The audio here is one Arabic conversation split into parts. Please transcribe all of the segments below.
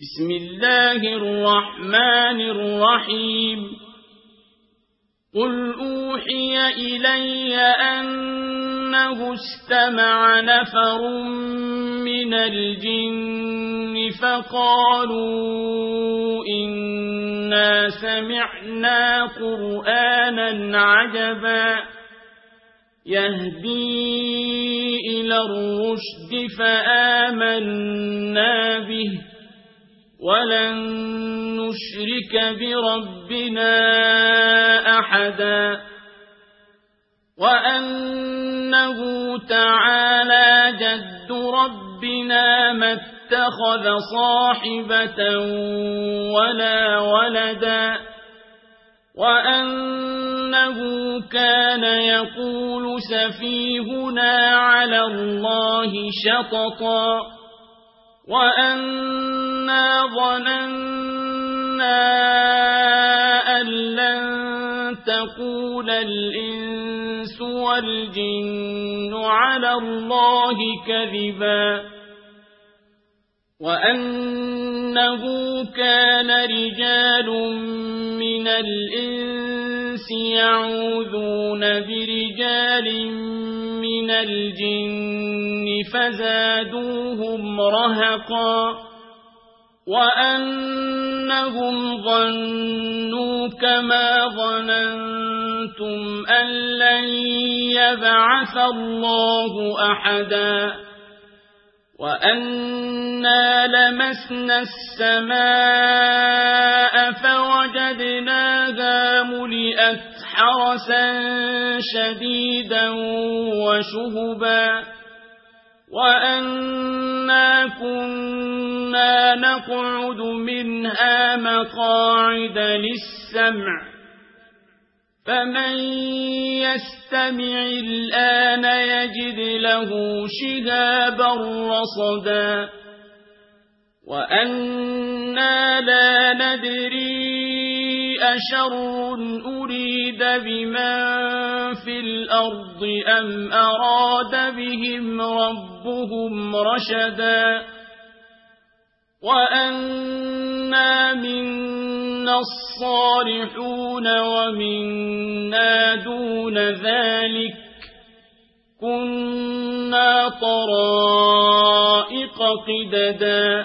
بسم الله الرحمن الرحيم قل أوحي إلي أنه استمع نفر من الجن فقالوا إنا سمعنا قرآنا عجبا يهدي إلى الرشد فآمنا به ولن نشرك بربنا أحدا وأنه تعالى جد ربنا ما اتخذ صاحبة ولا ولدا وأنه كان يقول سفيهنا على الله شططا وأنا ظننا أن لن تقول الإنس والجن على الله كذبا وأنه كان رجال من الإنس يعوذون برجال من الجن فزادوهم رهقا وأنهم ظنوا كما ظننتم أن لن يبعث الله أحدا وأنا لمسنا السماء فوجدناها ملئت حرسا شديدا وشهبا وأنا كنا نقعد منها مقاعد للسمع فمن يستمع الآن يجد له شهابا رصدا وأنا لا ندري أشر أريد بمن في الأرض أم أراد بهم ربهم رشدا وأنا منا الصالحون ومنا دون ذلك كنا طرائق قددا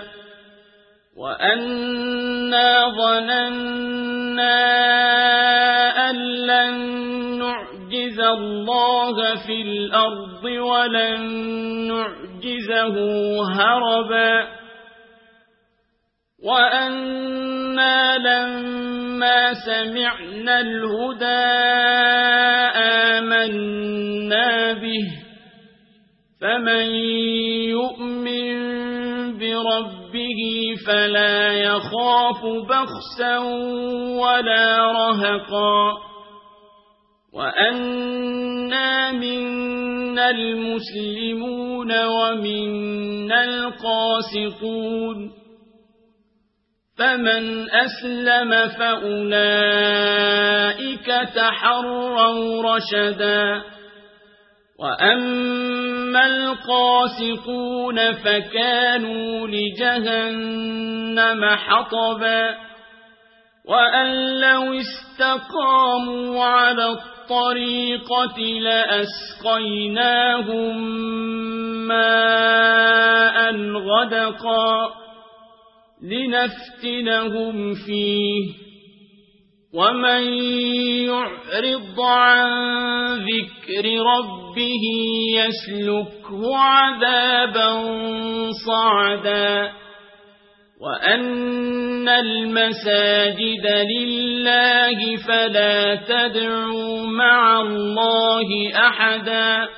وأنا ظننا أن لن نعجز الله في الأرض ولن نعجزه هربا وأنا لما سمعنا الهدى آمنا به فمن يؤمن بربه فلا يخاف بخسا ولا رهقا وأنا منا المسلمون ومنا القاسطون فمن أسلم فأولئك تحروا رشدا وأما القاسطون فكانوا لجهنم حطبا وأن لو استقاموا على الطريقة لأسقيناهم ماء غدقا لنفتنهم فيه ومن يعرض عن ذكر ربه يسلكه عذابا صعدا وأن المساجد لله فلا تدعوا مع الله أحدا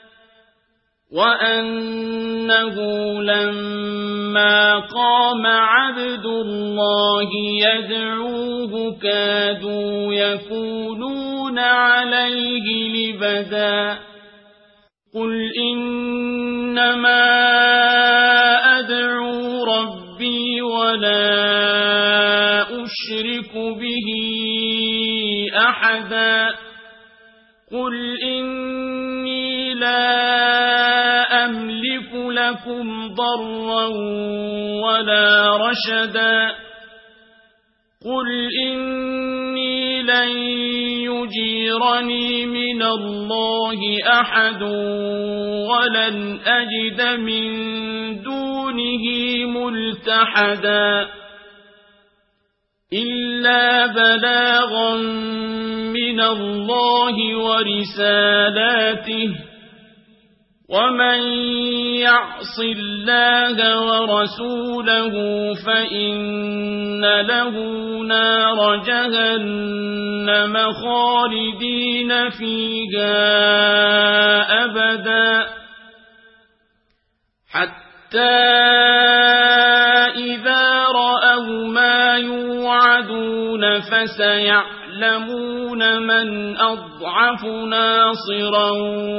وأنه لما قام عبد الله يدعوه كادوا يكونون عليه لبدا قل إنما أدعو ربي ولا أشرك به أحدا قل إني لا أملك له مسكم ضرا ولا رشدا قل إني لن يجيرني من الله أحد ولن أجد من دونه ملتحدا إلا بلاغا من الله ورسالاته ومن يعص الله ورسوله فإن له نار جهنم خالدين فيها أبدا حتى إذا رأوا ما يوعدون فسيعلمون من أضعف ناصرا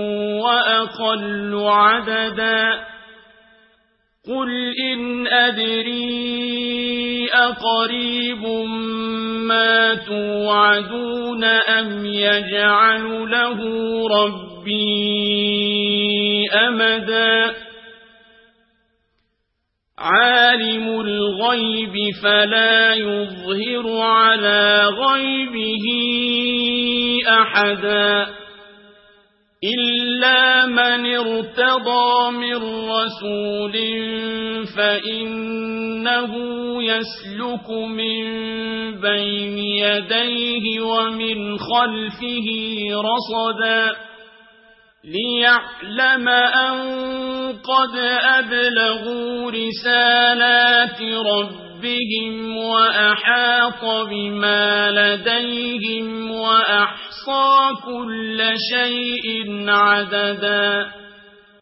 وأقل عددا قل إن أدري أقريب ما توعدون أم يجعل له ربي أمدا عالم الغيب فلا يظهر على غيبه أحدا إلا من ارتضى من رسول فإنه يسلك من بين يديه ومن خلفه رصدا ليعلم أن قد أبلغوا رسالات ربهم وأحاط بما لديهم وأحصى كل شيء عددا